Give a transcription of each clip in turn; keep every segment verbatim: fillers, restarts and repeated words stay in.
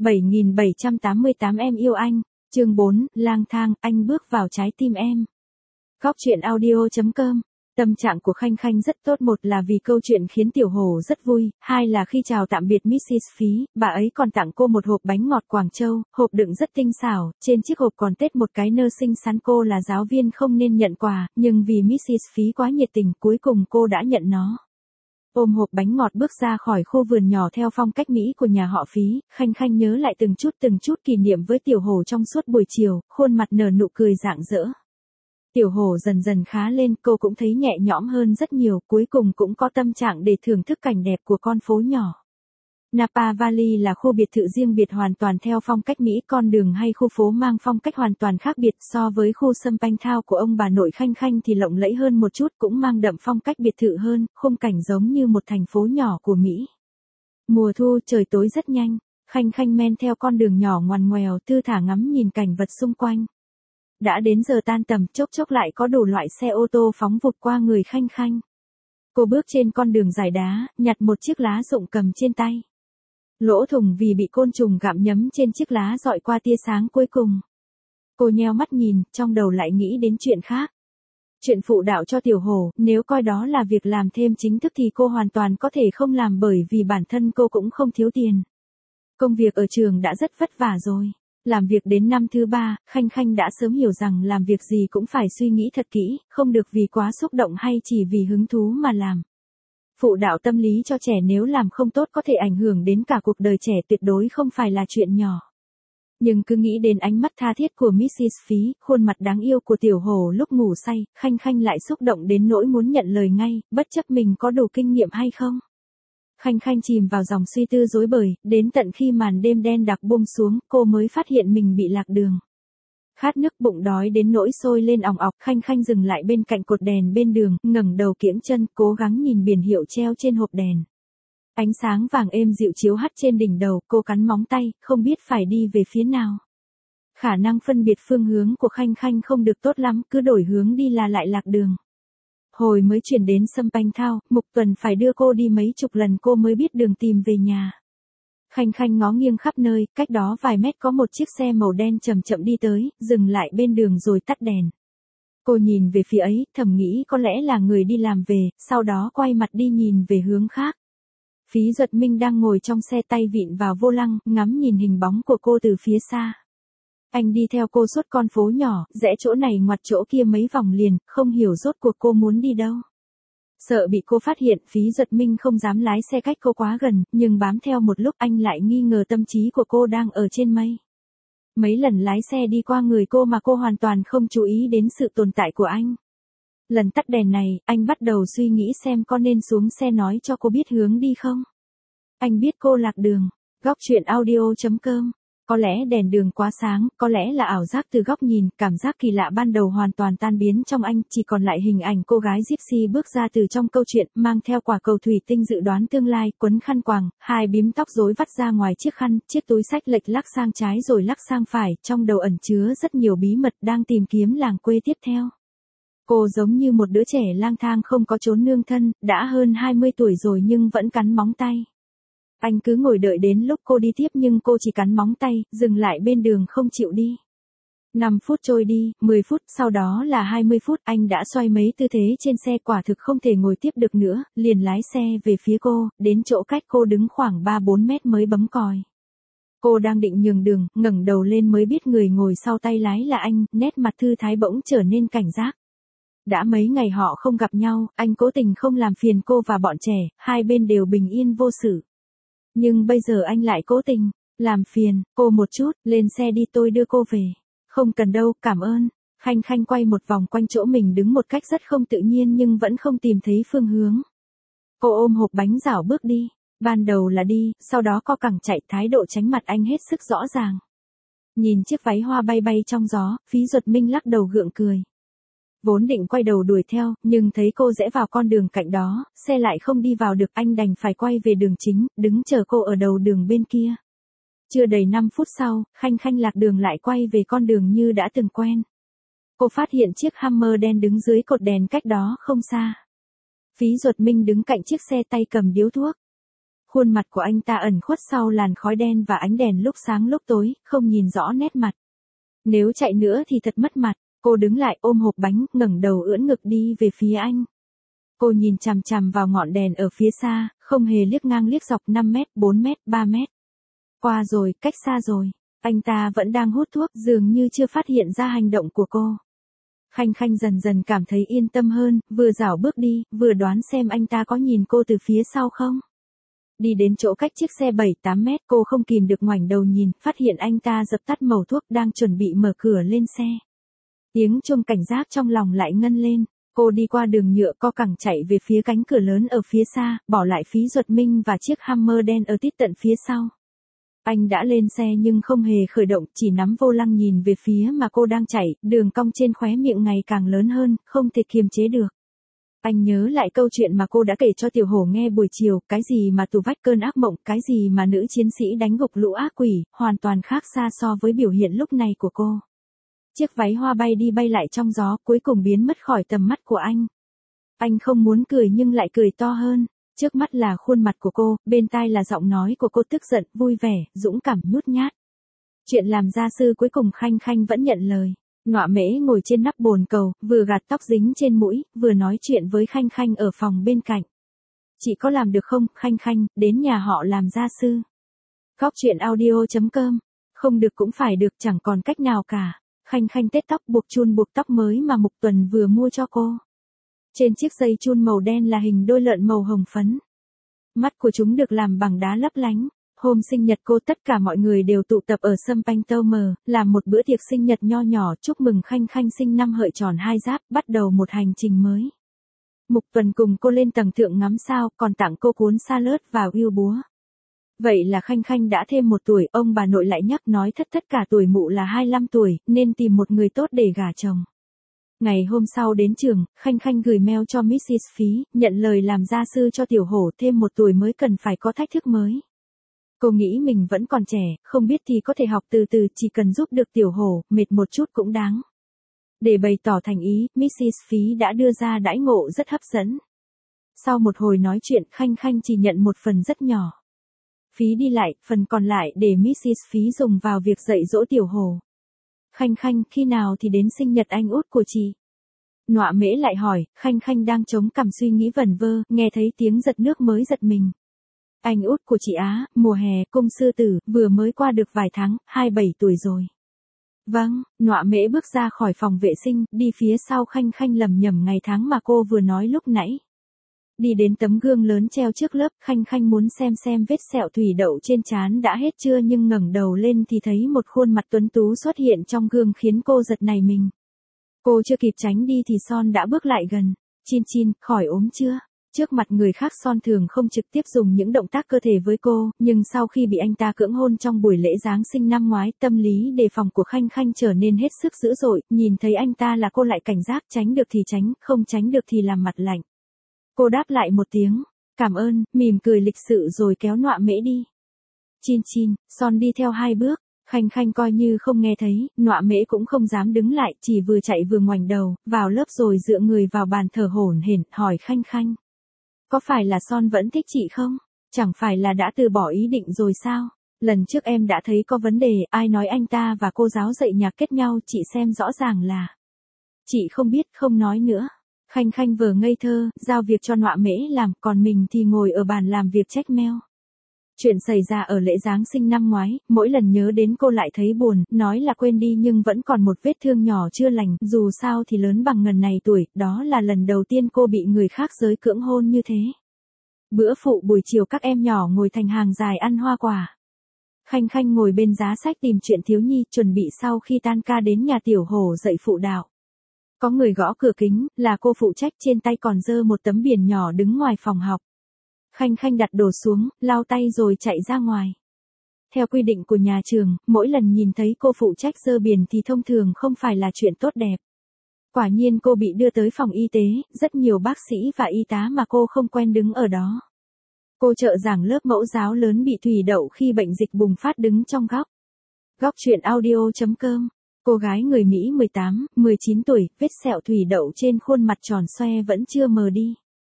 bảy nghìn bảy trăm tám mươi tám em yêu anh, chương bốn, lang thang, anh bước vào trái tim em. Góc truyện audio chấm com. Tâm trạng của Khanh Khanh rất tốt, một là vì câu chuyện khiến Tiểu Hổ rất vui, hai là khi chào tạm biệt mít xít Phí, bà ấy còn tặng cô một hộp bánh ngọt Quảng Châu, hộp đựng rất tinh xảo, trên chiếc hộp còn tết một cái nơ xinh xắn. Cô là giáo viên không nên nhận quà, nhưng vì mít xít Phí quá nhiệt tình, cuối cùng cô đã nhận nó. Ôm hộp bánh ngọt bước ra khỏi khu vườn nhỏ theo phong cách Mỹ của nhà họ Phí, Khanh Khanh nhớ lại từng chút từng chút kỷ niệm với Tiểu Hổ trong suốt buổi chiều, khuôn mặt nở nụ cười rạng rỡ. Tiểu Hổ dần dần khá lên, cô cũng thấy nhẹ nhõm hơn rất nhiều, cuối cùng cũng có tâm trạng để thưởng thức cảnh đẹp của con phố nhỏ. Napa Valley là khu biệt thự riêng biệt hoàn toàn theo phong cách Mỹ, con đường hay khu phố mang phong cách hoàn toàn khác biệt so với khu Champagne Town của ông bà nội Khanh Khanh thì lộng lẫy hơn một chút, cũng mang đậm phong cách biệt thự hơn, khung cảnh giống như một thành phố nhỏ của Mỹ. Mùa thu, trời tối rất nhanh, Khanh Khanh men theo con đường nhỏ ngoằn ngoèo thư thả ngắm nhìn cảnh vật xung quanh. Đã đến giờ tan tầm, chốc chốc lại có đủ loại xe ô tô phóng vụt qua người Khanh Khanh. Cô bước trên con đường dài đá, nhặt một chiếc lá rụng cầm trên tay. Lỗ thủng vì bị côn trùng gặm nhấm trên chiếc lá dọi qua tia sáng cuối cùng. Cô nheo mắt nhìn, trong đầu lại nghĩ đến chuyện khác. Chuyện phụ đạo cho Tiểu Hổ, nếu coi đó là việc làm thêm chính thức thì cô hoàn toàn có thể không làm, bởi vì bản thân cô cũng không thiếu tiền. Công việc ở trường đã rất vất vả rồi. Làm việc đến năm thứ ba, Khanh Khanh đã sớm hiểu rằng làm việc gì cũng phải suy nghĩ thật kỹ, không được vì quá xúc động hay chỉ vì hứng thú mà làm. Phụ đạo tâm lý cho trẻ nếu làm không tốt có thể ảnh hưởng đến cả cuộc đời trẻ, tuyệt đối không phải là chuyện nhỏ. Nhưng cứ nghĩ đến ánh mắt tha thiết của mít xít Phí, khuôn mặt đáng yêu của Tiểu Hổ lúc ngủ say, Khanh Khanh lại xúc động đến nỗi muốn nhận lời ngay, bất chấp mình có đủ kinh nghiệm hay không. Khanh Khanh chìm vào dòng suy tư rối bời, đến tận khi màn đêm đen đặc buông xuống, cô mới phát hiện mình bị lạc đường. Khát nước, bụng đói đến nỗi sôi lên òng ọc, Khanh Khanh dừng lại bên cạnh cột đèn bên đường, ngẩng đầu kiễng chân, cố gắng nhìn biển hiệu treo trên hộp đèn. Ánh sáng vàng êm dịu chiếu hắt trên đỉnh đầu, cô cắn móng tay, không biết phải đi về phía nào. Khả năng phân biệt phương hướng của Khanh Khanh không được tốt lắm, cứ đổi hướng đi là lại lạc đường. Hồi mới chuyển đến Champagne Town, Mục Tuần phải đưa cô đi mấy chục lần cô mới biết đường tìm về nhà. Khanh Khanh ngó nghiêng khắp nơi, cách đó vài mét có một chiếc xe màu đen chậm chậm đi tới, dừng lại bên đường rồi tắt đèn. Cô nhìn về phía ấy, thầm nghĩ có lẽ là người đi làm về, sau đó quay mặt đi nhìn về hướng khác. Phí Duật Minh đang ngồi trong xe, tay vịn vào vô lăng, ngắm nhìn hình bóng của cô từ phía xa. Anh đi theo cô suốt con phố nhỏ, rẽ chỗ này ngoặt chỗ kia mấy vòng liền, không hiểu rốt cuộc cô muốn đi đâu. Sợ bị cô phát hiện, Phí Duật Minh không dám lái xe cách cô quá gần, nhưng bám theo một lúc anh lại nghi ngờ tâm trí của cô đang ở trên mây. Mấy lần lái xe đi qua người cô mà cô hoàn toàn không chú ý đến sự tồn tại của anh. Lần tắt đèn này, anh bắt đầu suy nghĩ xem có nên xuống xe nói cho cô biết hướng đi không. Anh biết cô lạc đường. Góc truyện audio chấm com. Có lẽ đèn đường quá sáng, có lẽ là ảo giác từ góc nhìn, cảm giác kỳ lạ ban đầu hoàn toàn tan biến trong anh, chỉ còn lại hình ảnh cô gái gypsy bước ra từ trong câu chuyện, mang theo quả cầu thủy tinh dự đoán tương lai, quấn khăn quàng, hai bím tóc rối vắt ra ngoài chiếc khăn, chiếc túi xách lệch lắc sang trái rồi lắc sang phải, trong đầu ẩn chứa rất nhiều bí mật, đang tìm kiếm làng quê tiếp theo. Cô giống như một đứa trẻ lang thang không có chốn nương thân, đã hơn hai mươi tuổi rồi nhưng vẫn cắn móng tay. Anh cứ ngồi đợi đến lúc cô đi tiếp nhưng cô chỉ cắn móng tay, dừng lại bên đường không chịu đi. năm phút trôi đi, mười phút, sau đó là hai mươi phút, anh đã xoay mấy tư thế trên xe, quả thực không thể ngồi tiếp được nữa, liền lái xe về phía cô, đến chỗ cách cô đứng khoảng ba bốn mét mới bấm còi. Cô đang định nhường đường, ngẩng đầu lên mới biết người ngồi sau tay lái là anh, nét mặt thư thái bỗng trở nên cảnh giác. Đã mấy ngày họ không gặp nhau, anh cố tình không làm phiền cô và bọn trẻ, hai bên đều bình yên vô sự. Nhưng bây giờ anh lại cố tình làm phiền cô một chút, lên xe đi tôi đưa cô về. Không cần đâu, cảm ơn. Khanh Khanh quay một vòng quanh chỗ mình đứng một cách rất không tự nhiên nhưng vẫn không tìm thấy phương hướng. Cô ôm hộp bánh rảo bước đi, ban đầu là đi, sau đó co cẳng chạy, thái độ tránh mặt anh hết sức rõ ràng. Nhìn chiếc váy hoa bay bay trong gió, Phí Duật Minh lắc đầu gượng cười. Vốn định quay đầu đuổi theo, nhưng thấy cô rẽ vào con đường cạnh đó, xe lại không đi vào được, anh đành phải quay về đường chính, đứng chờ cô ở đầu đường bên kia. Chưa đầy năm phút sau, Khanh Khanh lạc đường lại quay về con đường như đã từng quen. Cô phát hiện chiếc Hummer đen đứng dưới cột đèn cách đó không xa. Phí Duật Minh đứng cạnh chiếc xe tay cầm điếu thuốc. Khuôn mặt của anh ta ẩn khuất sau làn khói đen và ánh đèn lúc sáng lúc tối, không nhìn rõ nét mặt. Nếu chạy nữa thì thật mất mặt. Cô đứng lại ôm hộp bánh, ngẩng đầu ưỡn ngực đi về phía anh. Cô nhìn chằm chằm vào ngọn đèn ở phía xa, không hề liếc ngang liếc dọc năm mét, bốn mét, ba mét. Qua rồi, cách xa rồi. Anh ta vẫn đang hút thuốc, dường như chưa phát hiện ra hành động của cô. Khanh Khanh dần dần cảm thấy yên tâm hơn, vừa dảo bước đi, vừa đoán xem anh ta có nhìn cô từ phía sau không. Đi đến chỗ cách chiếc xe bảy tám mét, cô không kìm được ngoảnh đầu nhìn, phát hiện anh ta dập tắt mẩu thuốc đang chuẩn bị mở cửa lên xe. Tiếng chuông cảnh giác trong lòng lại ngân lên. Cô đi qua đường nhựa co cẳng chạy về phía cánh cửa lớn ở phía xa, bỏ lại Phí Duật Minh và chiếc Hammer đen ở tít tận phía sau. Anh đã lên xe nhưng không hề khởi động, chỉ nắm vô lăng nhìn về phía mà cô đang chạy, đường cong trên khóe miệng ngày càng lớn hơn, không thể kiềm chế được. Anh nhớ lại câu chuyện mà cô đã kể cho Tiểu Hổ nghe buổi chiều, cái gì mà tù vách cơn ác mộng, cái gì mà nữ chiến sĩ đánh gục lũ ác quỷ, hoàn toàn khác xa so với biểu hiện lúc này của cô. Chiếc váy hoa bay đi bay lại trong gió, cuối cùng biến mất khỏi tầm mắt của anh. Anh không muốn cười nhưng lại cười to hơn. Trước mắt là khuôn mặt của cô, bên tai là giọng nói của cô tức giận, vui vẻ, dũng cảm, nhút nhát. Chuyện làm gia sư cuối cùng Khanh Khanh vẫn nhận lời. Nọa Mễ ngồi trên nắp bồn cầu, vừa gạt tóc dính trên mũi, vừa nói chuyện với Khanh Khanh ở phòng bên cạnh. Chị có làm được không, Khanh Khanh, đến nhà họ làm gia sư. Góc chuyện audio chấm com. Không được cũng phải được, chẳng còn cách nào cả. Khanh Khanh tết tóc buộc chun buộc tóc mới mà Mục Tuần vừa mua cho cô. Trên chiếc dây chun màu đen là hình đôi lợn màu hồng phấn. Mắt của chúng được làm bằng đá lấp lánh. Hôm sinh nhật cô tất cả mọi người đều tụ tập ở sâm Panh Tơ Mờ, làm một bữa tiệc sinh nhật nho nhỏ chúc mừng Khanh Khanh sinh năm Hợi tròn hai giáp, bắt đầu một hành trình mới. Mục Tuần cùng cô lên tầng thượng ngắm sao, còn tặng cô cuốn sa lướt và uêu búa. Vậy là Khanh Khanh đã thêm một tuổi, ông bà nội lại nhắc nói thất thất cả tuổi mụ là hai mươi lăm tuổi, nên tìm một người tốt để gả chồng. Ngày hôm sau đến trường, Khanh Khanh gửi mail cho mít xít Phí, nhận lời làm gia sư cho Tiểu Hổ, thêm một tuổi mới cần phải có thách thức mới. Cô nghĩ mình vẫn còn trẻ, không biết thì có thể học từ từ, chỉ cần giúp được Tiểu Hổ, mệt một chút cũng đáng. Để bày tỏ thành ý, mít xít Phí đã đưa ra đãi ngộ rất hấp dẫn. Sau một hồi nói chuyện, Khanh Khanh chỉ nhận một phần rất nhỏ. Phí đi lại, phần còn lại để mít xít Phí dùng vào việc dạy dỗ Tiểu Hổ. Khanh Khanh, khi nào thì đến sinh nhật anh út của chị? Nọa Mễ lại hỏi. Khanh Khanh đang chống cằm suy nghĩ vẩn vơ, nghe thấy tiếng giật nước mới giật mình. Anh út của chị á, mùa hè, cung sư tử, vừa mới qua được vài tháng, hai mươi bảy tuổi rồi. Vâng, Nọa Mễ bước ra khỏi phòng vệ sinh, đi phía sau Khanh Khanh lầm nhầm ngày tháng mà cô vừa nói lúc nãy. Đi đến tấm gương lớn treo trước lớp, Khanh Khanh muốn xem xem vết sẹo thủy đậu trên trán đã hết chưa, nhưng ngẩng đầu lên thì thấy một khuôn mặt tuấn tú xuất hiện trong gương khiến cô giật nảy mình. Cô chưa kịp tránh đi thì Son đã bước lại gần. Chin Chin, khỏi ốm chưa? Trước mặt người khác Son thường không trực tiếp dùng những động tác cơ thể với cô, nhưng sau khi bị anh ta cưỡng hôn trong buổi lễ Giáng sinh năm ngoái, tâm lý đề phòng của Khanh Khanh trở nên hết sức dữ dội, nhìn thấy anh ta là cô lại cảnh giác, tránh được thì tránh, không tránh được thì làm mặt lạnh. Cô đáp lại một tiếng, cảm ơn, mỉm cười lịch sự rồi kéo Nọa Mễ đi. Chin Chin, Son đi theo hai bước, Khanh Khanh coi như không nghe thấy, Nọa Mễ cũng không dám đứng lại, chỉ vừa chạy vừa ngoảnh đầu, vào lớp rồi dựa người vào bàn thở hổn hển, hỏi Khanh Khanh. Có phải là Son vẫn thích chị không? Chẳng phải là đã từ bỏ ý định rồi sao? Lần trước em đã thấy có vấn đề, ai nói anh ta và cô giáo dạy nhạc kết nhau, chị xem rõ ràng là. Chị không biết, không nói nữa. Khanh Khanh vừa ngây thơ, giao việc cho Nọa Mễ làm, còn mình thì ngồi ở bàn làm việc check mail. Chuyện xảy ra ở lễ Giáng sinh năm ngoái, mỗi lần nhớ đến cô lại thấy buồn, nói là quên đi nhưng vẫn còn một vết thương nhỏ chưa lành, dù sao thì lớn bằng ngần này tuổi, đó là lần đầu tiên cô bị người khác giới cưỡng hôn như thế. Bữa phụ buổi chiều các em nhỏ ngồi thành hàng dài ăn hoa quả. Khanh Khanh ngồi bên giá sách tìm chuyện thiếu nhi, chuẩn bị sau khi tan ca đến nhà Tiểu Hổ dạy phụ đạo. Có người gõ cửa kính, là cô phụ trách, trên tay còn giơ một tấm biển nhỏ đứng ngoài phòng học. Khanh Khanh đặt đồ xuống, lau tay rồi chạy ra ngoài. Theo quy định của nhà trường, mỗi lần nhìn thấy cô phụ trách giơ biển thì thông thường không phải là chuyện tốt đẹp. Quả nhiên cô bị đưa tới phòng y tế, rất nhiều bác sĩ và y tá mà cô không quen đứng ở đó. Cô trợ giảng lớp mẫu giáo lớn bị thủy đậu khi bệnh dịch bùng phát đứng trong góc. Góc chuyện audio chấm com. Cô gái người Mỹ mười tám, mười chín tuổi, vết sẹo thủy đậu trên khuôn mặt tròn xoe vẫn chưa mờ đi.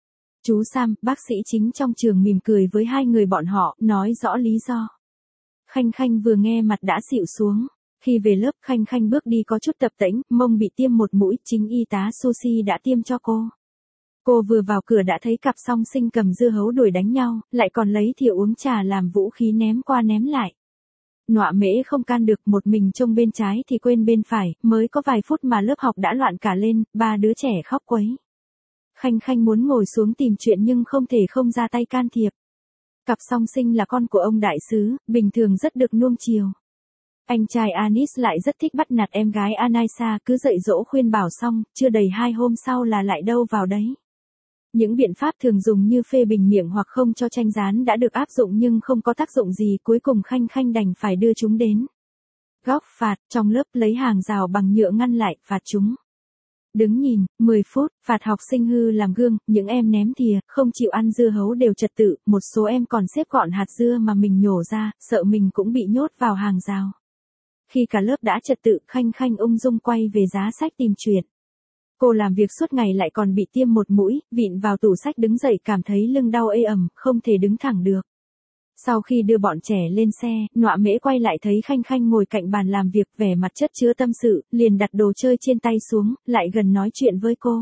Chú Sam, bác sĩ chính trong trường mỉm cười với hai người bọn họ, nói rõ lý do. Khanh Khanh vừa nghe mặt đã xịu xuống. Khi về lớp Khanh Khanh bước đi có chút tập tễnh, mông bị tiêm một mũi, chính y tá Sushi đã tiêm cho cô. Cô vừa vào cửa đã thấy cặp song sinh cầm dưa hấu đuổi đánh nhau, lại còn lấy thìa uống trà làm vũ khí ném qua ném lại. Nọa Mễ không can được, một mình trông bên trái thì quên bên phải, mới có vài phút mà lớp học đã loạn cả lên, ba đứa trẻ khóc quấy. Khanh Khanh muốn ngồi xuống tìm chuyện nhưng không thể không ra tay can thiệp. Cặp song sinh là con của ông đại sứ, bình thường rất được nuông chiều. Anh trai Anis lại rất thích bắt nạt em gái Anaisa, cứ dạy dỗ khuyên bảo xong, chưa đầy hai hôm sau là lại đâu vào đấy. Những biện pháp thường dùng như phê bình miệng hoặc không cho tranh gián đã được áp dụng nhưng không có tác dụng gì, cuối cùng Khanh Khanh đành phải đưa chúng đến góc phạt, trong lớp lấy hàng rào bằng nhựa ngăn lại, phạt chúng. Đứng nhìn, mười phút, phạt học sinh hư làm gương, những em ném thìa, không chịu ăn dưa hấu đều trật tự, một số em còn xếp gọn hạt dưa mà mình nhổ ra, sợ mình cũng bị nhốt vào hàng rào. Khi cả lớp đã trật tự, Khanh Khanh ung dung quay về giá sách tìm chuyện. Cô làm việc suốt ngày lại còn bị tiêm một mũi, vịn vào tủ sách đứng dậy cảm thấy lưng đau ê ẩm, không thể đứng thẳng được. Sau khi đưa bọn trẻ lên xe, Nọa Mễ quay lại thấy Khanh Khanh ngồi cạnh bàn làm việc, vẻ mặt chất chứa tâm sự, liền đặt đồ chơi trên tay xuống, lại gần nói chuyện với cô.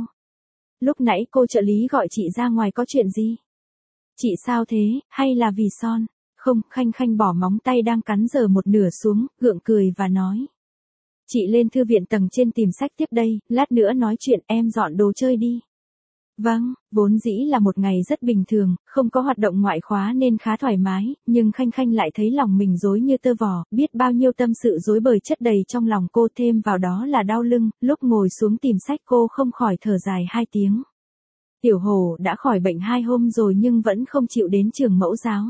Lúc nãy cô trợ lý gọi chị ra ngoài có chuyện gì? Chị sao thế, hay là vì Son? Không, Khanh Khanh bỏ móng tay đang cắn giờ một nửa xuống, gượng cười và nói. Chị lên thư viện tầng trên tìm sách tiếp đây, lát nữa nói chuyện, em dọn đồ chơi đi. Vâng, vốn dĩ là một ngày rất bình thường, không có hoạt động ngoại khóa nên khá thoải mái, nhưng Khanh Khanh lại thấy lòng mình rối như tơ vò, biết bao nhiêu tâm sự rối bời chất đầy trong lòng cô, thêm vào đó là đau lưng, lúc ngồi xuống tìm sách cô không khỏi thở dài hai tiếng. Tiểu Hồ đã khỏi bệnh hai hôm rồi nhưng vẫn không chịu đến trường mẫu giáo.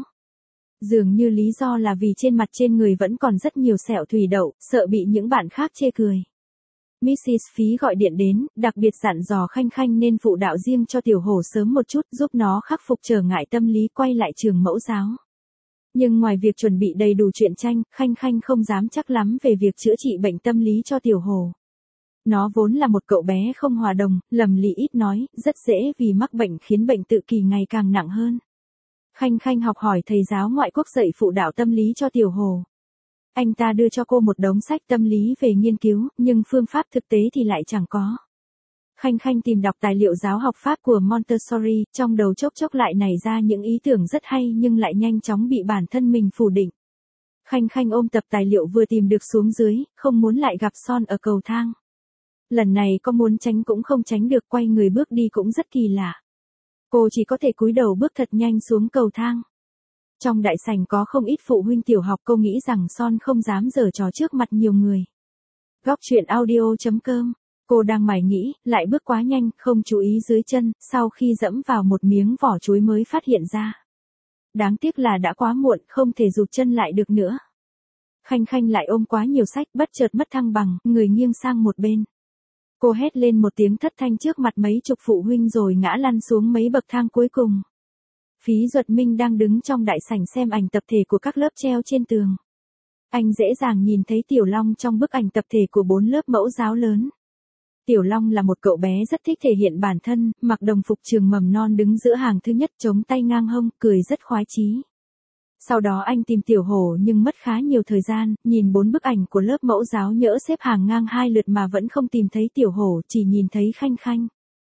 Dường như lý do là vì trên mặt trên người vẫn còn rất nhiều sẹo thủy đậu, sợ bị những bạn khác chê cười. mít xít Phí gọi điện đến, đặc biệt dặn dò Khanh Khanh nên phụ đạo riêng cho Tiểu Hổ sớm một chút, giúp nó khắc phục trở ngại tâm lý quay lại trường mẫu giáo. Nhưng ngoài việc chuẩn bị đầy đủ truyện tranh, Khanh Khanh không dám chắc lắm về việc chữa trị bệnh tâm lý cho Tiểu Hổ. Nó vốn là một cậu bé không hòa đồng, lầm lì ít nói, rất dễ vì mắc bệnh khiến bệnh tự kỷ ngày càng nặng hơn. Khanh Khanh học hỏi thầy giáo ngoại quốc dạy phụ đạo tâm lý cho Tiểu Hồ. Anh ta đưa cho cô một đống sách tâm lý về nghiên cứu, nhưng phương pháp thực tế thì lại chẳng có. Khanh Khanh tìm đọc tài liệu giáo học Pháp của Montessori, trong đầu chốc chốc lại nảy ra những ý tưởng rất hay nhưng lại nhanh chóng bị bản thân mình phủ định. Khanh Khanh ôm tập tài liệu vừa tìm được xuống dưới, không muốn lại gặp Son ở cầu thang. Lần này có muốn tránh cũng không tránh được, quay người bước đi cũng rất kỳ lạ. Cô chỉ có thể cúi đầu bước thật nhanh xuống cầu thang. Trong đại sảnh có không ít phụ huynh tiểu học, cô nghĩ rằng Son không dám giở trò trước mặt nhiều người. Góc truyện audio chấm com. Cô đang mải nghĩ, lại bước quá nhanh, không chú ý dưới chân, sau khi dẫm vào một miếng vỏ chuối mới phát hiện ra. Đáng tiếc là đã quá muộn, không thể rụt chân lại được nữa. Khanh Khanh lại ôm quá nhiều sách, bất chợt mất thăng bằng, người nghiêng sang một bên. Cô hét lên một tiếng thất thanh trước mặt mấy chục phụ huynh rồi ngã lăn xuống mấy bậc thang cuối cùng. Phí Duật Minh đang đứng trong đại sảnh xem ảnh tập thể của các lớp treo trên tường. Anh dễ dàng nhìn thấy Tiểu Long trong bức ảnh tập thể của bốn lớp mẫu giáo lớn. Tiểu Long là một cậu bé rất thích thể hiện bản thân, mặc đồng phục trường mầm non đứng giữa hàng thứ nhất, chống tay ngang hông, cười rất khoái chí. Sau đó anh tìm Tiểu Hổ nhưng mất khá nhiều thời gian, nhìn bốn bức ảnh của lớp mẫu giáo nhỡ xếp hàng ngang hai lượt mà vẫn không tìm thấy Tiểu Hổ, chỉ nhìn thấy Khanh Khanh.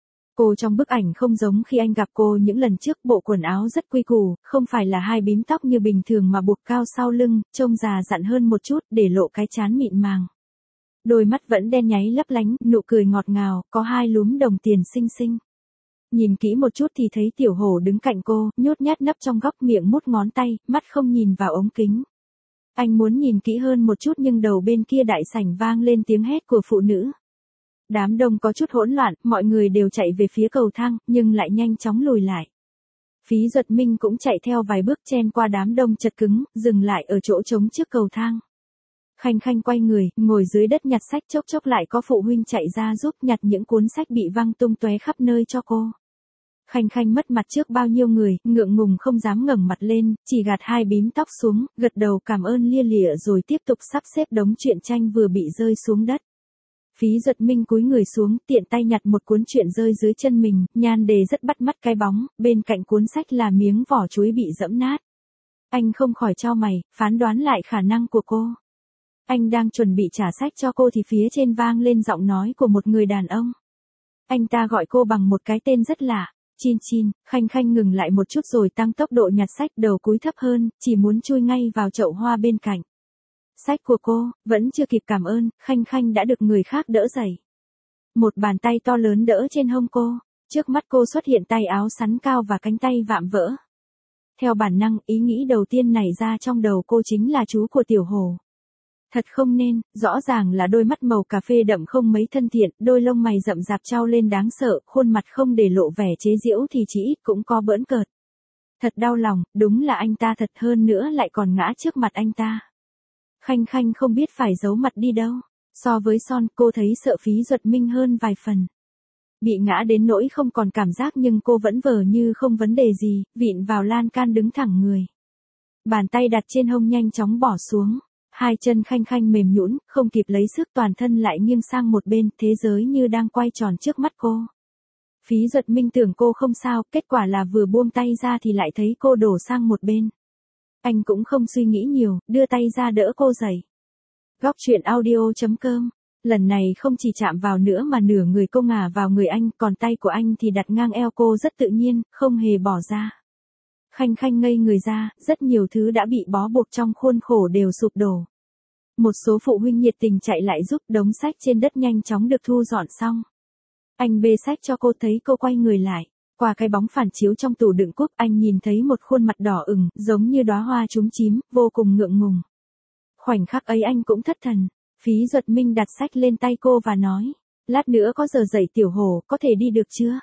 Cô trong bức ảnh không giống khi anh gặp cô những lần trước, bộ quần áo rất quy củ, không phải là hai bím tóc như bình thường mà buộc cao sau lưng, trông già dặn hơn một chút, để lộ cái trán mịn màng. Đôi mắt vẫn đen nháy lấp lánh, nụ cười ngọt ngào, có hai lúm đồng tiền xinh xinh. Nhìn kỹ một chút thì thấy Tiểu Hổ đứng cạnh cô, nhút nhát nấp trong góc, miệng mút ngón tay, mắt không nhìn vào ống kính. Anh muốn nhìn kỹ hơn một chút nhưng đầu bên kia đại sảnh vang lên tiếng hét của phụ nữ. Đám đông có chút hỗn loạn, mọi người đều chạy về phía cầu thang, nhưng lại nhanh chóng lùi lại. Phí Duật Minh cũng chạy theo vài bước chen qua đám đông chật cứng, dừng lại ở chỗ trống trước cầu thang. Khanh Khanh quay người, ngồi dưới đất nhặt sách, chốc chốc lại có phụ huynh chạy ra giúp nhặt những cuốn sách bị văng tung tóe khắp nơi cho cô. Khanh Khanh mất mặt trước bao nhiêu người, ngượng ngùng không dám ngẩng mặt lên, chỉ gạt hai bím tóc xuống, gật đầu cảm ơn lia lịa rồi tiếp tục sắp xếp đống truyện tranh vừa bị rơi xuống đất. Phí Duật Minh cúi người xuống, tiện tay nhặt một cuốn truyện rơi dưới chân mình, nhan đề rất bắt mắt cái bóng, bên cạnh cuốn sách là miếng vỏ chuối bị giẫm nát. Anh không khỏi chau mày, phán đoán lại khả năng của cô. Anh đang chuẩn bị trả sách cho cô thì phía trên vang lên giọng nói của một người đàn ông. Anh ta gọi cô bằng một cái tên rất lạ. Chin Chin. Khanh Khanh ngừng lại một chút rồi tăng tốc độ nhặt sách, đầu cúi thấp hơn, chỉ muốn chui ngay vào chậu hoa bên cạnh. Sách của cô, vẫn chưa kịp cảm ơn, Khanh Khanh đã được người khác đỡ dậy. Một bàn tay to lớn đỡ trên hông cô, trước mắt cô xuất hiện tay áo sắn cao và cánh tay vạm vỡ. Theo bản năng, ý nghĩ đầu tiên nảy ra trong đầu cô chính là chú của Tiểu Hổ. Thật không nên, rõ ràng là đôi mắt màu cà phê đậm không mấy thân thiện, đôi lông mày rậm rạp trao lên đáng sợ, khuôn mặt không để lộ vẻ chế giễu thì chỉ ít cũng có bỡn cợt. Thật đau lòng, đúng là anh ta thật, hơn nữa lại còn ngã trước mặt anh ta. Khanh Khanh không biết phải giấu mặt đi đâu. So với Son, cô thấy sợ Phí Duật Minh hơn vài phần. Bị ngã đến nỗi không còn cảm giác nhưng cô vẫn vờ như không vấn đề gì, vịn vào lan can đứng thẳng người. Bàn tay đặt trên hông nhanh chóng bỏ xuống. Hai chân Khanh Khanh mềm nhũn, không kịp lấy sức, toàn thân lại nghiêng sang một bên, thế giới như đang quay tròn trước mắt cô. Phí Duật Minh tưởng cô không sao, kết quả là vừa buông tay ra thì lại thấy cô đổ sang một bên. Anh cũng không suy nghĩ nhiều, đưa tay ra đỡ cô dậy. Góc truyện audio chấm com. Lần này không chỉ chạm vào nữa mà nửa người cô ngả vào người anh, còn tay của anh thì đặt ngang eo cô rất tự nhiên, không hề bỏ ra. Khanh Khanh ngây người ra, rất nhiều thứ đã bị bó buộc trong khuôn khổ đều sụp đổ. Một số phụ huynh nhiệt tình chạy lại giúp, đống sách trên đất nhanh chóng được thu dọn xong. Anh bê sách cho cô, thấy cô quay người lại. Qua cái bóng phản chiếu trong tủ đựng cúp, anh nhìn thấy một khuôn mặt đỏ ửng, giống như đóa hoa chúm chím, vô cùng ngượng ngùng. Khoảnh khắc ấy anh cũng thất thần. Phí Duật Minh đặt sách lên tay cô và nói, lát nữa có giờ dậy Tiểu Hổ, có thể đi được chưa?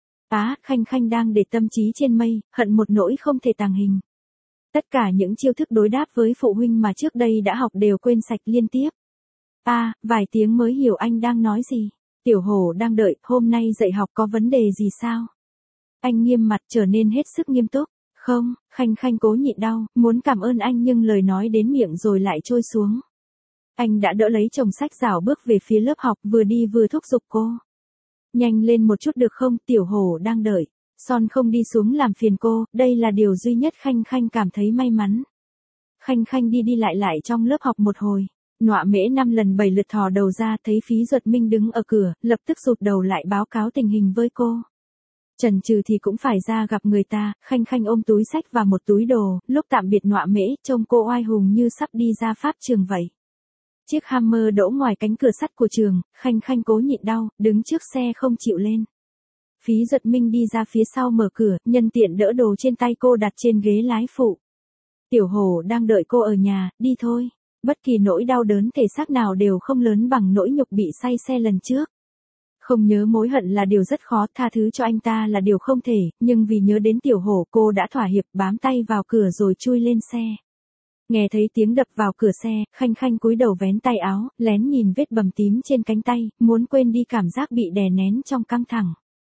Á, Khanh Khanh đang để tâm trí trên mây, hận một nỗi không thể tàng hình. Tất cả những chiêu thức đối đáp với phụ huynh mà trước đây đã học đều quên sạch liên tiếp. A, à, vài tiếng mới hiểu anh đang nói gì. Tiểu Hổ đang đợi, hôm nay dạy học có vấn đề gì sao? Anh nghiêm mặt trở nên hết sức nghiêm túc. Không, Khanh Khanh cố nhịn đau, muốn cảm ơn anh nhưng lời nói đến miệng rồi lại trôi xuống. Anh đã đỡ lấy chồng sách rảo bước về phía lớp học, vừa đi vừa thúc giục cô. Nhanh lên một chút được không, Tiểu Hổ đang đợi. Son không đi xuống làm phiền cô, đây là điều duy nhất Khanh Khanh cảm thấy may mắn. Khanh Khanh đi đi lại lại trong lớp học một hồi. Nọa Mễ năm lần bảy lượt thò đầu ra, thấy Phí Duật Minh đứng ở cửa, lập tức rụt đầu lại báo cáo tình hình với cô. Chần chừ thì cũng phải ra gặp người ta. Khanh Khanh ôm túi sách và một túi đồ, lúc tạm biệt Nọa Mễ, trông cô oai hùng như sắp đi ra pháp trường vậy. Chiếc Hammer đỗ ngoài cánh cửa sắt của trường, Khanh Khanh cố nhịn đau, đứng trước xe không chịu lên. Phí Duật Minh đi ra phía sau mở cửa, nhân tiện đỡ đồ trên tay cô đặt trên ghế lái phụ. Tiểu Hổ đang đợi cô ở nhà, đi thôi. Bất kỳ nỗi đau đớn thể xác nào đều không lớn bằng nỗi nhục bị say xe lần trước. Không nhớ mối hận là điều rất khó, tha thứ cho anh ta là điều không thể, nhưng vì nhớ đến Tiểu Hổ cô đã thỏa hiệp, bám tay vào cửa rồi chui lên xe. Nghe thấy tiếng đập vào cửa xe, Khanh Khanh cúi đầu vén tay áo, lén nhìn vết bầm tím trên cánh tay, muốn quên đi cảm giác bị đè nén trong căng thẳng.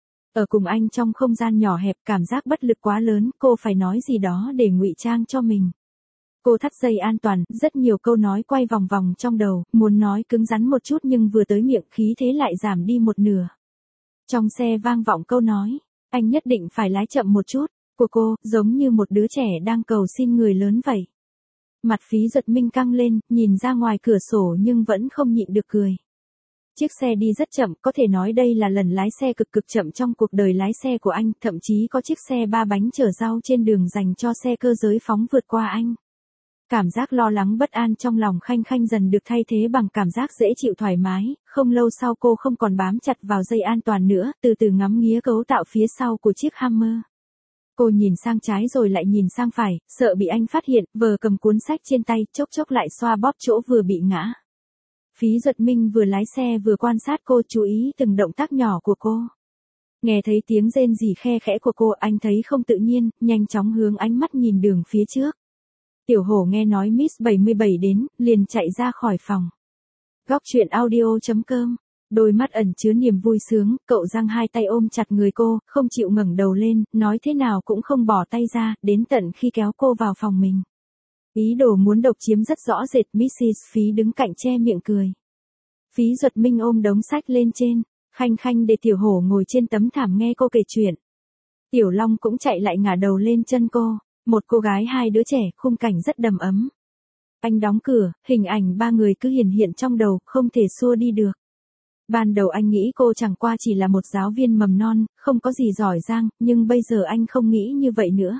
Ở cùng anh trong không gian nhỏ hẹp, cảm giác bất lực quá lớn, cô phải nói gì đó để ngụy trang cho mình. Cô thắt dây an toàn, rất nhiều câu nói quay vòng vòng trong đầu, muốn nói cứng rắn một chút nhưng vừa tới miệng khí thế lại giảm đi một nửa. Trong xe vang vọng câu nói, anh nhất định phải lái chậm một chút, của cô, giống như một đứa trẻ đang cầu xin người lớn vậy. Mặt Phí Duật Minh căng lên, nhìn ra ngoài cửa sổ nhưng vẫn không nhịn được cười. Chiếc xe đi rất chậm, có thể nói đây là lần lái xe cực cực chậm trong cuộc đời lái xe của anh, thậm chí có chiếc xe ba bánh chở rau trên đường dành cho xe cơ giới phóng vượt qua anh. Cảm giác lo lắng bất an trong lòng Khanh Khanh dần được thay thế bằng cảm giác dễ chịu thoải mái, không lâu sau cô không còn bám chặt vào dây an toàn nữa, từ từ ngắm nghía cấu tạo phía sau của chiếc Hammer. Cô nhìn sang trái rồi lại nhìn sang phải, sợ bị anh phát hiện, vờ cầm cuốn sách trên tay, chốc chốc lại xoa bóp chỗ vừa bị ngã. Phí Duật Minh vừa lái xe vừa quan sát cô, chú ý từng động tác nhỏ của cô. Nghe thấy tiếng rên rỉ khe khẽ của cô, anh thấy không tự nhiên, nhanh chóng hướng ánh mắt nhìn đường phía trước. Tiểu Hổ nghe nói Miss bảy mươi bảy đến, liền chạy ra khỏi phòng. Góc truyện audio chấm com. Đôi mắt ẩn chứa niềm vui sướng, cậu giang hai tay ôm chặt người cô, không chịu ngẩng đầu lên, nói thế nào cũng không bỏ tay ra, đến tận khi kéo cô vào phòng mình. Ý đồ muốn độc chiếm rất rõ rệt, mít xít Phí đứng cạnh che miệng cười. Phí Duật Minh ôm đống sách lên trên, Khanh Khanh để Tiểu Hổ ngồi trên tấm thảm nghe cô kể chuyện. Tiểu Long cũng chạy lại ngả đầu lên chân cô, một cô gái hai đứa trẻ, khung cảnh rất đầm ấm. Anh đóng cửa, hình ảnh ba người cứ hiển hiện trong đầu, không thể xua đi được. Ban đầu anh nghĩ cô chẳng qua chỉ là một giáo viên mầm non, không có gì giỏi giang, nhưng bây giờ anh không nghĩ như vậy nữa.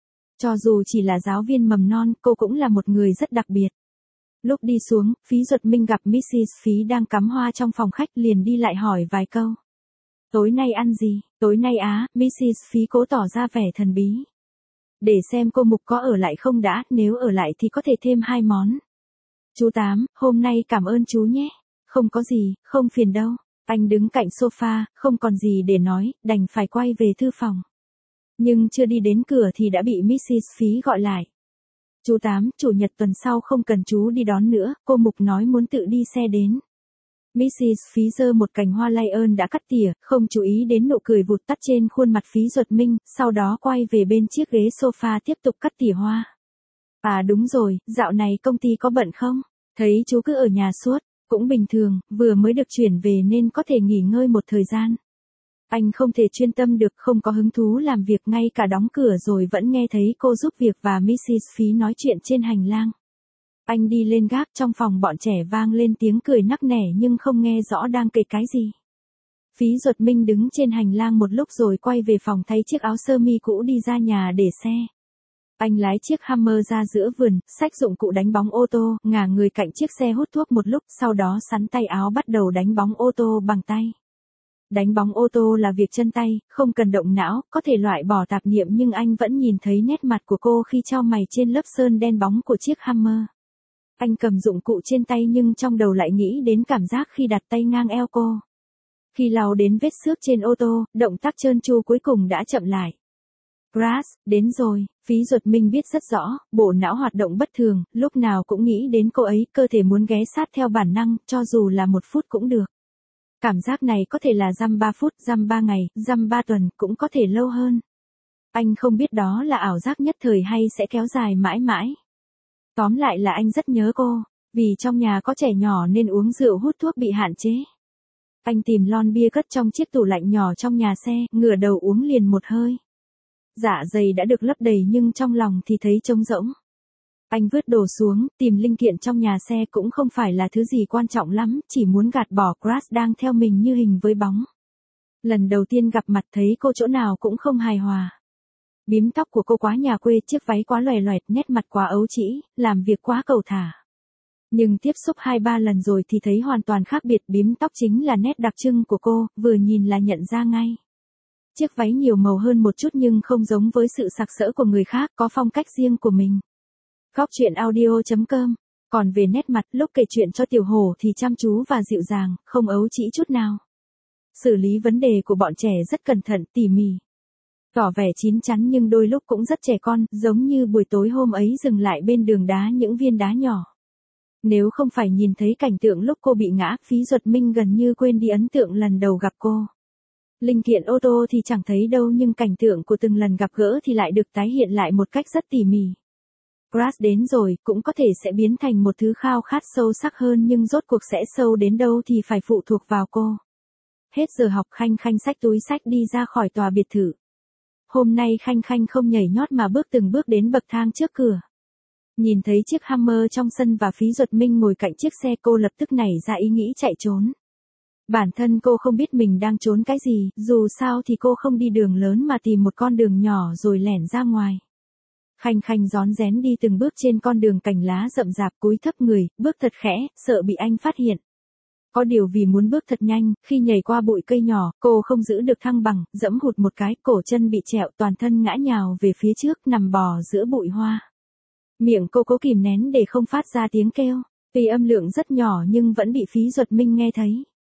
Cho dù chỉ là giáo viên mầm non, cô cũng là một người rất đặc biệt. Lúc đi xuống, Phí Duật Minh gặp mít xít Phí đang cắm hoa trong phòng khách, liền đi lại hỏi vài câu. Tối nay ăn gì? Tối nay á, mít xít Phí cố tỏ ra vẻ thần bí. Để xem cô Mục có ở lại không đã, nếu ở lại thì có thể thêm hai món. Chú Tám, hôm nay cảm ơn chú nhé. Không có gì, không phiền đâu. Anh đứng cạnh sofa, không còn gì để nói, đành phải quay về thư phòng. Nhưng chưa đi đến cửa thì đã bị mít xít Phí gọi lại. Chú Tám, chủ nhật tuần sau không cần chú đi đón nữa, cô Mục nói muốn tự đi xe đến. mít xít Phí giơ một cành hoa lay ơn đã cắt tỉa, không chú ý đến nụ cười vụt tắt trên khuôn mặt Phí Duật Minh, sau đó quay về bên chiếc ghế sofa tiếp tục cắt tỉa hoa. À đúng rồi, dạo này công ty có bận không? Thấy chú cứ ở nhà suốt, cũng bình thường, vừa mới được chuyển về nên có thể nghỉ ngơi một thời gian. Anh không thể chuyên tâm được, không có hứng thú làm việc, ngay cả đóng cửa rồi vẫn nghe thấy cô giúp việc và mít xít Phí nói chuyện trên hành lang. Anh đi lên gác, trong phòng bọn trẻ vang lên tiếng cười nắc nẻ nhưng không nghe rõ đang kể cái gì. Phí Duật Minh đứng trên hành lang một lúc rồi quay về phòng thay chiếc áo sơ mi cũ đi ra nhà để xe. Anh lái chiếc Hummer ra giữa vườn, xách dụng cụ đánh bóng ô tô, ngả người cạnh chiếc xe hút thuốc một lúc, sau đó sắn tay áo bắt đầu đánh bóng ô tô bằng tay. Đánh bóng ô tô là việc chân tay, không cần động não, có thể loại bỏ tạp niệm, nhưng anh vẫn nhìn thấy nét mặt của cô khi chau mày trên lớp sơn đen bóng của chiếc Hummer. Anh cầm dụng cụ trên tay nhưng trong đầu lại nghĩ đến cảm giác khi đặt tay ngang eo cô. Khi lau đến vết xước trên ô tô, động tác trơn tru cuối cùng đã chậm lại. Grass, đến rồi, Phí Duật Minh biết rất rõ, bộ não hoạt động bất thường, lúc nào cũng nghĩ đến cô ấy, cơ thể muốn ghé sát theo bản năng, cho dù là một phút cũng được. Cảm giác này có thể là dăm ba phút, dăm ba ngày, dăm ba tuần, cũng có thể lâu hơn. Anh không biết đó là ảo giác nhất thời hay sẽ kéo dài mãi mãi. Tóm lại là anh rất nhớ cô, vì trong nhà có trẻ nhỏ nên uống rượu hút thuốc bị hạn chế. Anh tìm lon bia cất trong chiếc tủ lạnh nhỏ trong nhà xe, ngửa đầu uống liền một hơi. Dạ dày đã được lấp đầy nhưng trong lòng thì thấy trống rỗng. Anh vứt đồ xuống, tìm linh kiện trong nhà xe, cũng không phải là thứ gì quan trọng lắm, chỉ muốn gạt bỏ Grass đang theo mình như hình với bóng. Lần đầu tiên gặp mặt thấy cô chỗ nào cũng không hài hòa. Bím tóc của cô quá nhà quê, chiếc váy quá loè loẹt, nét mặt quá ấu trĩ, làm việc quá cầu thả. Nhưng tiếp xúc hai ba lần rồi thì thấy hoàn toàn khác biệt, bím tóc chính là nét đặc trưng của cô, vừa nhìn là nhận ra ngay. Chiếc váy nhiều màu hơn một chút nhưng không giống với sự sặc sỡ của người khác, có phong cách riêng của mình. Góc truyện audio chấm com. Còn về nét mặt, lúc kể chuyện cho Tiểu Hổ thì chăm chú và dịu dàng, không ấu trĩ chút nào. Xử lý vấn đề của bọn trẻ rất cẩn thận, tỉ mỉ. Tỏ vẻ chín chắn nhưng đôi lúc cũng rất trẻ con, giống như buổi tối hôm ấy dừng lại bên đường đá những viên đá nhỏ. Nếu không phải nhìn thấy cảnh tượng lúc cô bị ngã, Phí Duật Minh gần như quên đi ấn tượng lần đầu gặp cô. Linh kiện ô tô thì chẳng thấy đâu nhưng cảnh tượng của từng lần gặp gỡ thì lại được tái hiện lại một cách rất tỉ mỉ. Grass đến rồi, cũng có thể sẽ biến thành một thứ khao khát sâu sắc hơn nhưng rốt cuộc sẽ sâu đến đâu thì phải phụ thuộc vào cô. Hết giờ học, Khanh Khanh xách túi sách đi ra khỏi tòa biệt thự. Hôm nay Khanh Khanh không nhảy nhót mà bước từng bước đến bậc thang trước cửa. Nhìn thấy chiếc Hummer trong sân và Phí Duật Minh ngồi cạnh chiếc xe, cô lập tức nảy ra ý nghĩ chạy trốn. Bản thân cô không biết mình đang trốn cái gì, dù sao thì cô không đi đường lớn mà tìm một con đường nhỏ rồi lẻn ra ngoài. Khanh Khanh rón rén đi từng bước trên con đường cành lá rậm rạp, cúi thấp người, bước thật khẽ, sợ bị anh phát hiện. Có điều vì muốn bước thật nhanh, khi nhảy qua bụi cây nhỏ, cô không giữ được thăng bằng, dẫm hụt một cái, cổ chân bị trẹo, toàn thân ngã nhào về phía trước, nằm bò giữa bụi hoa. Miệng cô cố kìm nén để không phát ra tiếng kêu, tuy âm lượng rất nhỏ nhưng vẫn bị Phí Duật Minh nghe thấy.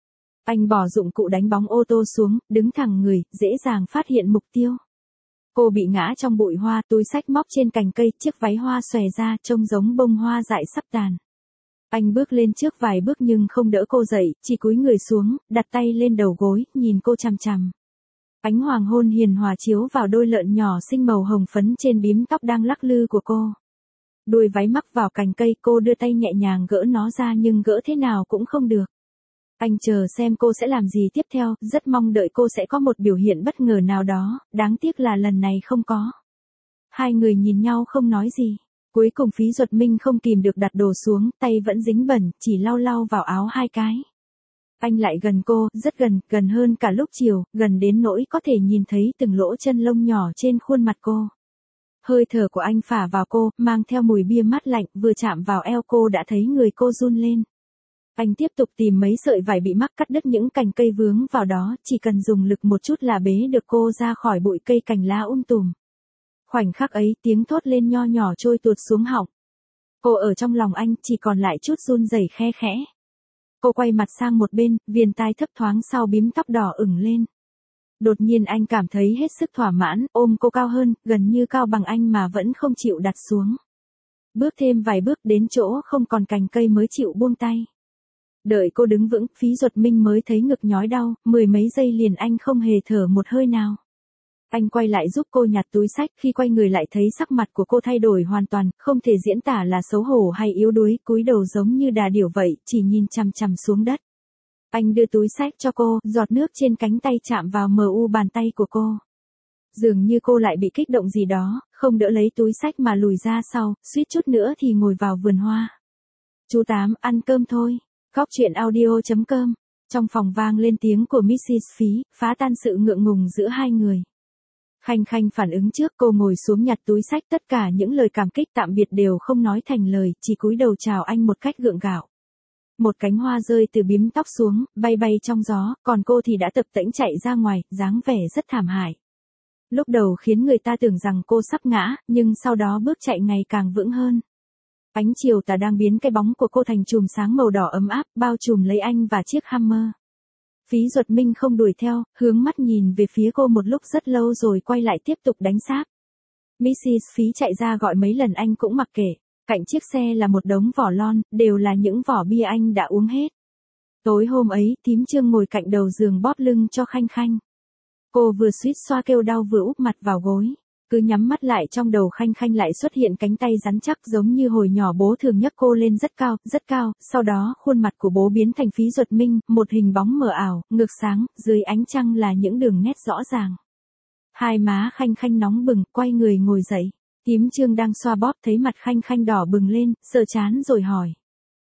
Anh bỏ dụng cụ đánh bóng ô tô xuống, đứng thẳng người, dễ dàng phát hiện mục tiêu. Cô bị ngã trong bụi hoa, túi xách móc trên cành cây, chiếc váy hoa xòe ra, trông giống bông hoa dại sắp tàn. Anh bước lên trước vài bước nhưng không đỡ cô dậy, chỉ cúi người xuống, đặt tay lên đầu gối, nhìn cô chằm chằm. Ánh hoàng hôn hiền hòa chiếu vào đôi lợn nhỏ xinh màu hồng phấn trên bím tóc đang lắc lư của cô. Đuôi váy mắc vào cành cây, cô đưa tay nhẹ nhàng gỡ nó ra nhưng gỡ thế nào cũng không được. Anh chờ xem cô sẽ làm gì tiếp theo, rất mong đợi cô sẽ có một biểu hiện bất ngờ nào đó, đáng tiếc là lần này không có. Hai người nhìn nhau không nói gì. Cuối cùng Phí Duật Minh không kìm được đặt đồ xuống, tay vẫn dính bẩn, chỉ lau lau vào áo hai cái. Anh lại gần cô, rất gần, gần hơn cả lúc chiều, gần đến nỗi có thể nhìn thấy từng lỗ chân lông nhỏ trên khuôn mặt cô. Hơi thở của anh phả vào cô, mang theo mùi bia mát lạnh, vừa chạm vào eo cô đã thấy người cô run lên. Anh tiếp tục tìm mấy sợi vải bị mắc cắt đứt những cành cây vướng vào đó, chỉ cần dùng lực một chút là bế được cô ra khỏi bụi cây cành lá um tùm. Khoảnh khắc ấy, tiếng thốt lên nho nhỏ trôi tuột xuống họng. Cô ở trong lòng anh, chỉ còn lại chút run rẩy khe khẽ. Cô quay mặt sang một bên, viền tai thấp thoáng sau bím tóc đỏ ửng lên. Đột nhiên anh cảm thấy hết sức thỏa mãn, ôm cô cao hơn, gần như cao bằng anh mà vẫn không chịu đặt xuống. Bước thêm vài bước đến chỗ không còn cành cây mới chịu buông tay. Đợi cô đứng vững, Phí Duật Minh mới thấy ngực nhói đau, mười mấy giây liền anh không hề thở một hơi nào. Anh quay lại giúp cô nhặt túi xách, khi quay người lại thấy sắc mặt của cô thay đổi hoàn toàn, không thể diễn tả là xấu hổ hay yếu đuối, cúi đầu giống như đà điểu vậy, chỉ nhìn chằm chằm xuống đất. Anh đưa túi xách cho cô, giọt nước trên cánh tay chạm vào mờ u bàn tay của cô. Dường như cô lại bị kích động gì đó, không đỡ lấy túi xách mà lùi ra sau, suýt chút nữa thì ngồi vào vườn hoa. Chú Tám, ăn cơm thôi. Góc chuyện audio chấm com. Trong phòng vang lên tiếng của mít xít Phí, phá tan sự ngượng ngùng giữa hai người. Khanh Khanh phản ứng trước, cô ngồi xuống nhặt túi xách, tất cả những lời cảm kích tạm biệt đều không nói thành lời, chỉ cúi đầu chào anh một cách gượng gạo. Một cánh hoa rơi từ bím tóc xuống, bay bay trong gió, còn cô thì đã tập tễnh chạy ra ngoài, dáng vẻ rất thảm hại. Lúc đầu khiến người ta tưởng rằng cô sắp ngã, nhưng sau đó bước chạy ngày càng vững hơn. Ánh chiều tà đang biến cái bóng của cô thành chùm sáng màu đỏ ấm áp, bao trùm lấy anh và chiếc Hammer. Phí Duật Minh không đuổi theo, hướng mắt nhìn về phía cô một lúc rất lâu rồi quay lại tiếp tục đánh sáp. mít xít Phí chạy ra gọi mấy lần anh cũng mặc kệ. Cạnh chiếc xe là một đống vỏ lon, đều là những vỏ bia anh đã uống hết. Tối hôm ấy, thím Trương ngồi cạnh đầu giường bóp lưng cho Khanh Khanh. Cô vừa suýt xoa kêu đau vừa úp mặt vào gối. Cứ nhắm mắt lại, trong đầu Khanh Khanh lại xuất hiện cánh tay rắn chắc giống như hồi nhỏ bố thường nhấc cô lên rất cao, rất cao, sau đó khuôn mặt của bố biến thành Phí Duật Minh, một hình bóng mờ ảo, ngực sáng, dưới ánh trăng là những đường nét rõ ràng. Hai má Khanh Khanh nóng bừng, quay người ngồi dậy. Thím Trương đang xoa bóp thấy mặt Khanh Khanh đỏ bừng lên, sợ chán rồi hỏi.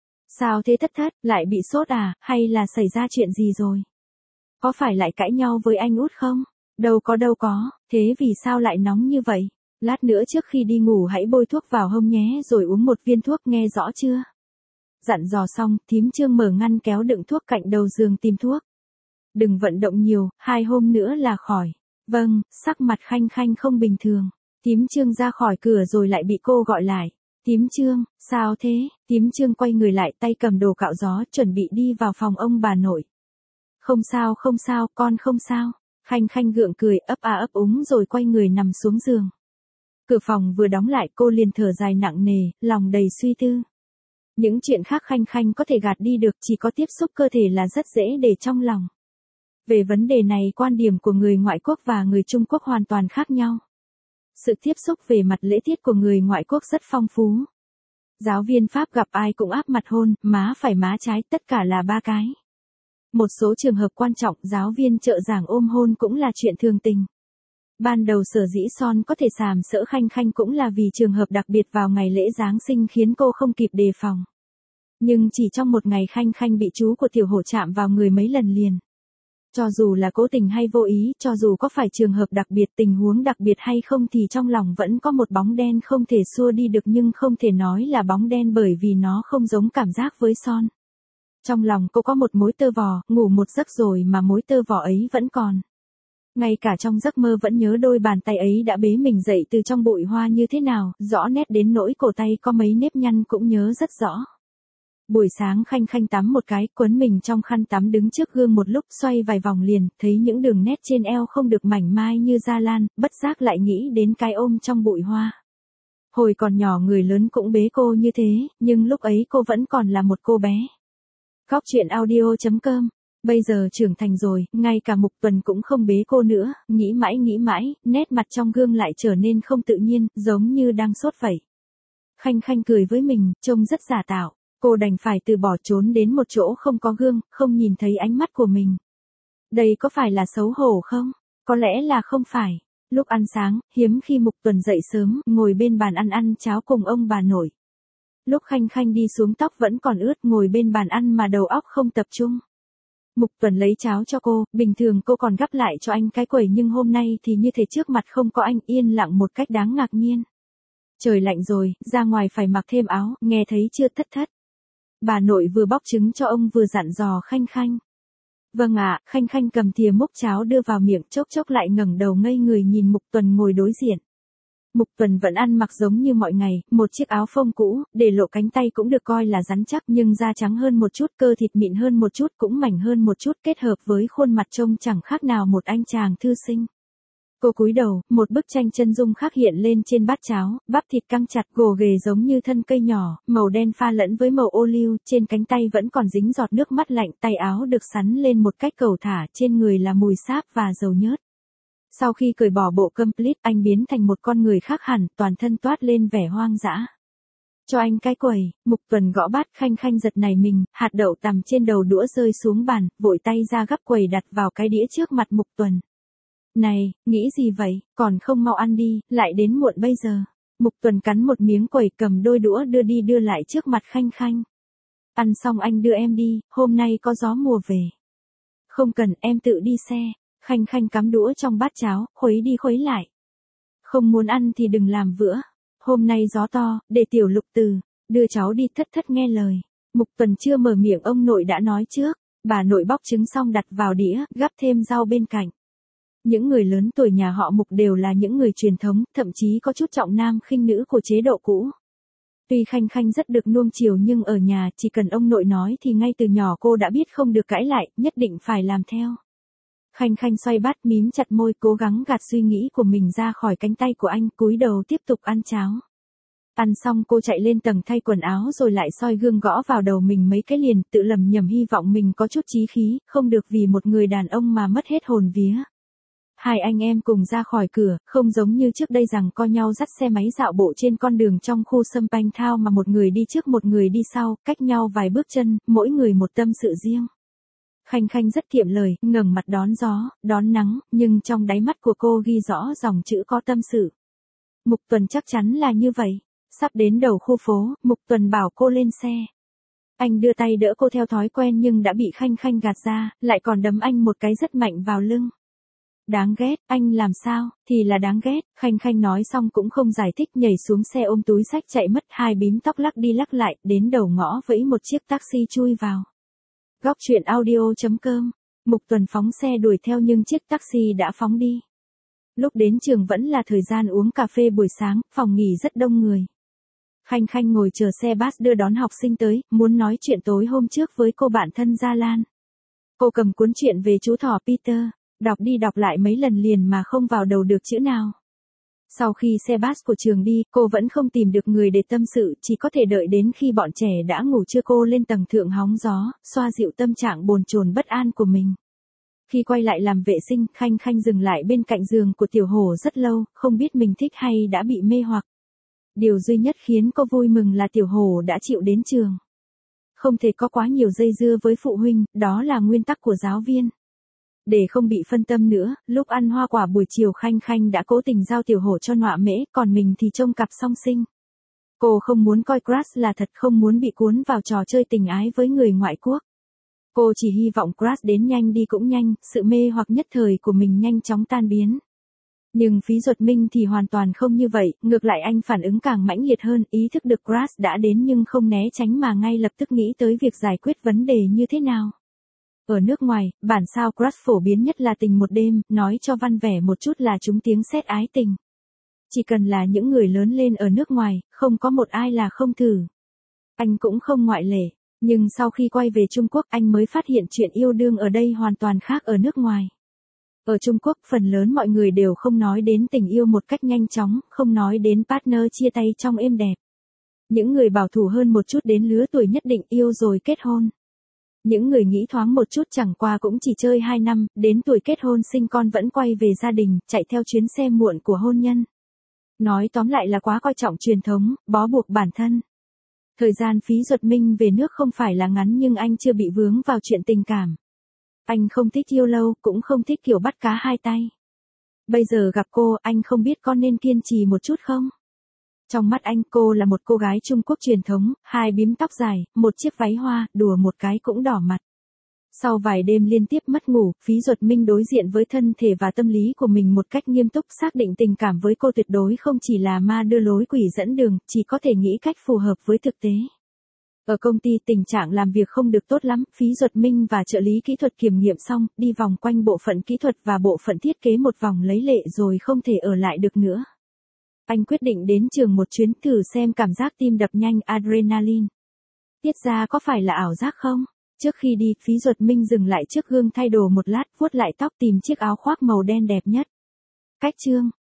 Sao thế Thất Thất, lại bị sốt à, hay là xảy ra chuyện gì rồi? Có phải lại cãi nhau với anh Út không? Đâu có đâu có, thế vì sao lại nóng như vậy? Lát nữa trước khi đi ngủ hãy bôi thuốc vào hông nhé rồi uống một viên thuốc, nghe rõ chưa? Dặn dò xong, thím Trương mở ngăn kéo đựng thuốc cạnh đầu giường tìm thuốc. Đừng vận động nhiều, hai hôm nữa là khỏi. Vâng, sắc mặt Khanh Khanh không bình thường. Thím Trương ra khỏi cửa rồi lại bị cô gọi lại. Thím Trương, sao thế? Thím Trương quay người lại, tay cầm đồ cạo gió, chuẩn bị đi vào phòng ông bà nội. Không sao không sao, con không sao. Khanh Khanh gượng cười, ấp a ấp úng rồi quay người nằm xuống giường. Cửa phòng vừa đóng lại, cô liền thở dài nặng nề, lòng đầy suy tư. Những chuyện khác Khanh Khanh có thể gạt đi được, chỉ có tiếp xúc cơ thể là rất dễ để trong lòng. Về vấn đề này, quan điểm của người ngoại quốc và người Trung Quốc hoàn toàn khác nhau. Sự tiếp xúc về mặt lễ tiết của người ngoại quốc rất phong phú. Giáo viên Pháp gặp ai cũng áp mặt hôn, má phải má trái, tất cả là ba cái. Một số trường hợp quan trọng, giáo viên trợ giảng ôm hôn cũng là chuyện thường tình. Ban đầu sở dĩ Son có thể sàm sỡ Khanh Khanh cũng là vì trường hợp đặc biệt vào ngày lễ Giáng sinh khiến cô không kịp đề phòng. Nhưng chỉ trong một ngày Khanh Khanh bị chú của tiểu hổ chạm vào người mấy lần liền. Cho dù là cố tình hay vô ý, cho dù có phải trường hợp đặc biệt, tình huống đặc biệt hay không thì trong lòng vẫn có một bóng đen không thể xua đi được, nhưng không thể nói là bóng đen bởi vì nó không giống cảm giác với Son. Trong lòng cô có một mối tơ vò, ngủ một giấc rồi mà mối tơ vò ấy vẫn còn. Ngay cả trong giấc mơ vẫn nhớ đôi bàn tay ấy đã bế mình dậy từ trong bụi hoa như thế nào, rõ nét đến nỗi cổ tay có mấy nếp nhăn cũng nhớ rất rõ. Buổi sáng Khanh Khanh tắm một cái, quấn mình trong khăn tắm đứng trước gương một lúc, xoay vài vòng liền, thấy những đường nét trên eo không được mảnh mai như da lan, bất giác lại nghĩ đến cái ôm trong bụi hoa. Hồi còn nhỏ người lớn cũng bế cô như thế, nhưng lúc ấy cô vẫn còn là một cô bé. Góc chuyện audio chấm com. Bây giờ trưởng thành rồi, ngay cả Mục Tuần cũng không bế cô nữa, nghĩ mãi nghĩ mãi, nét mặt trong gương lại trở nên không tự nhiên, giống như đang sốt vậy. Khanh Khanh cười với mình, trông rất giả tạo. Cô đành phải từ bỏ trốn đến một chỗ không có gương, không nhìn thấy ánh mắt của mình. Đây có phải là xấu hổ không? Có lẽ là không phải. Lúc ăn sáng, hiếm khi Mục Tuần dậy sớm, ngồi bên bàn ăn ăn cháo cùng ông bà nội. Lúc Khanh Khanh đi xuống tóc vẫn còn ướt, ngồi bên bàn ăn mà đầu óc không tập trung. Mục Tuần lấy cháo cho cô, bình thường cô còn gắp lại cho anh cái quẩy nhưng hôm nay thì như thể trước mặt không có anh, yên lặng một cách đáng ngạc nhiên. Trời lạnh rồi, ra ngoài phải mặc thêm áo, nghe thấy chưa thất thất. Bà nội vừa bóc trứng cho ông vừa dặn dò Khanh Khanh. Vâng ạ, Khanh Khanh cầm thìa múc cháo đưa vào miệng, chốc chốc lại ngẩng đầu ngây người nhìn Mục Tuần ngồi đối diện. Mục Tuần vẫn ăn mặc giống như mọi ngày, một chiếc áo phông cũ, để lộ cánh tay cũng được coi là rắn chắc nhưng da trắng hơn một chút, cơ thịt mịn hơn một chút, cũng mảnh hơn một chút, kết hợp với khuôn mặt trông chẳng khác nào một anh chàng thư sinh. Cô cúi đầu, một bức tranh chân dung khác hiện lên trên bát cháo, bắp thịt căng chặt, gồ ghề giống như thân cây nhỏ, màu đen pha lẫn với màu ô liu, trên cánh tay vẫn còn dính giọt nước mắt lạnh, tay áo được sắn lên một cách cẩu thả, trên người là mùi sáp và dầu nhớt. Sau khi cởi bỏ bộ complete, anh biến thành một con người khác hẳn, toàn thân toát lên vẻ hoang dã. Cho anh cái quẩy, Mục Tuần gõ bát. Khanh Khanh giật nảy mình, hạt đậu tằm trên đầu đũa rơi xuống bàn, vội tay ra gắp quẩy đặt vào cái đĩa trước mặt Mục Tuần. Này, nghĩ gì vậy, còn không mau ăn đi, lại đến muộn bây giờ. Mục Tuần cắn một miếng quẩy, cầm đôi đũa đưa đi đưa lại trước mặt Khanh Khanh. Ăn xong anh đưa em đi, hôm nay có gió mùa về. Không cần, em tự đi xe. Khanh Khanh cắm đũa trong bát cháo, khuấy đi khuấy lại. Không muốn ăn thì đừng làm vữa. Hôm nay gió to, để tiểu Lục Từ, đưa cháu đi. Thất thất nghe lời. Mục Tuần chưa mở miệng ông nội đã nói trước. Bà nội bóc trứng xong đặt vào đĩa, gắp thêm rau bên cạnh. Những người lớn tuổi nhà họ Mục đều là những người truyền thống, thậm chí có chút trọng nam khinh nữ của chế độ cũ. Tuy Khanh Khanh rất được nuông chiều nhưng ở nhà chỉ cần ông nội nói thì ngay từ nhỏ cô đã biết không được cãi lại, nhất định phải làm theo. Khanh Khanh xoay bát, mím chặt môi, cố gắng gạt suy nghĩ của mình ra khỏi cánh tay của anh, cúi đầu tiếp tục ăn cháo. Ăn xong cô chạy lên tầng thay quần áo rồi lại soi gương gõ vào đầu mình mấy cái liền, tự lầm nhầm hy vọng mình có chút chí khí, không được vì một người đàn ông mà mất hết hồn vía. Hai anh em cùng ra khỏi cửa, không giống như trước đây rằng co nhau dắt xe máy dạo bộ trên con đường trong khu Sampanh Thao mà một người đi trước một người đi sau, cách nhau vài bước chân, mỗi người một tâm sự riêng. Khanh Khanh rất kiệm lời, ngẩng mặt đón gió, đón nắng, nhưng trong đáy mắt của cô ghi rõ dòng chữ có tâm sự. Mục Tuần chắc chắn là như vậy. Sắp đến đầu khu phố, Mục Tuần bảo cô lên xe. Anh đưa tay đỡ cô theo thói quen nhưng đã bị Khanh Khanh gạt ra, lại còn đấm anh một cái rất mạnh vào lưng. Đáng ghét, anh làm sao, thì là đáng ghét. Khanh Khanh nói xong cũng không giải thích, nhảy xuống xe ôm túi xách chạy mất, hai bím tóc lắc đi lắc lại, đến đầu ngõ vẫy một chiếc taxi chui vào. Góc truyện audio chấm com. Mục Tuần phóng xe đuổi theo nhưng chiếc taxi đã phóng đi. Lúc đến trường vẫn là thời gian uống cà phê buổi sáng, phòng nghỉ rất đông người. Khanh Khanh ngồi chờ xe bus đưa đón học sinh tới, muốn nói chuyện tối hôm trước với cô bạn thân Gia Lan. Cô cầm cuốn truyện về chú thỏ Peter, đọc đi đọc lại mấy lần liền mà không vào đầu được chữ nào. Sau khi xe bus của trường đi, cô vẫn không tìm được người để tâm sự, chỉ có thể đợi đến khi bọn trẻ đã ngủ trưa cô lên tầng thượng hóng gió, xoa dịu tâm trạng bồn chồn bất an của mình. Khi quay lại làm vệ sinh, Khanh Khanh dừng lại bên cạnh giường của Tiểu Hổ rất lâu, không biết mình thích hay đã bị mê hoặc. Điều duy nhất khiến cô vui mừng là Tiểu Hổ đã chịu đến trường. Không thể có quá nhiều dây dưa với phụ huynh, đó là nguyên tắc của giáo viên. Để không bị phân tâm nữa, lúc ăn hoa quả buổi chiều Khanh Khanh đã cố tình giao Tiểu Hổ cho Nọa Mễ, còn mình thì trông cặp song sinh. Cô không muốn coi crush là thật, không muốn bị cuốn vào trò chơi tình ái với người ngoại quốc. Cô chỉ hy vọng crush đến nhanh đi cũng nhanh, sự mê hoặc nhất thời của mình nhanh chóng tan biến. Nhưng Phí Duật Minh thì hoàn toàn không như vậy, ngược lại anh phản ứng càng mãnh liệt hơn, ý thức được crush đã đến nhưng không né tránh mà ngay lập tức nghĩ tới việc giải quyết vấn đề như thế nào. Ở nước ngoài, bản sao crush phổ biến nhất là tình một đêm, nói cho văn vẻ một chút là trúng tiếng sét ái tình. Chỉ cần là những người lớn lên ở nước ngoài, không có một ai là không thử. Anh cũng không ngoại lệ, nhưng sau khi quay về Trung Quốc anh mới phát hiện chuyện yêu đương ở đây hoàn toàn khác ở nước ngoài. Ở Trung Quốc, phần lớn mọi người đều không nói đến tình yêu một cách nhanh chóng, không nói đến partner chia tay trong êm đẹp. Những người bảo thủ hơn một chút đến lứa tuổi nhất định yêu rồi kết hôn. Những người nghĩ thoáng một chút chẳng qua cũng chỉ chơi hai năm, đến tuổi kết hôn sinh con vẫn quay về gia đình, chạy theo chuyến xe muộn của hôn nhân. Nói tóm lại là quá coi trọng truyền thống, bó buộc bản thân. Thời gian Phí Duật Minh về nước không phải là ngắn nhưng anh chưa bị vướng vào chuyện tình cảm. Anh không thích yêu lâu, cũng không thích kiểu bắt cá hai tay. Bây giờ gặp cô, anh không biết có nên kiên trì một chút không? Trong mắt anh, cô là một cô gái Trung Quốc truyền thống, hai bím tóc dài, một chiếc váy hoa, đùa một cái cũng đỏ mặt. Sau vài đêm liên tiếp mất ngủ, Phí Duật Minh đối diện với thân thể và tâm lý của mình một cách nghiêm túc, xác định tình cảm với cô tuyệt đối không chỉ là ma đưa lối quỷ dẫn đường, chỉ có thể nghĩ cách phù hợp với thực tế. Ở công ty tình trạng làm việc không được tốt lắm, Phí Duật Minh và trợ lý kỹ thuật kiểm nghiệm xong, đi vòng quanh bộ phận kỹ thuật và bộ phận thiết kế một vòng lấy lệ rồi không thể ở lại được nữa. Anh quyết định đến trường một chuyến thử xem cảm giác tim đập nhanh adrenaline. Tiết ra có phải là ảo giác không? Trước khi đi, Phí Duật Minh dừng lại trước gương thay đồ một lát, vuốt lại tóc tìm chiếc áo khoác màu đen đẹp nhất. Cách chương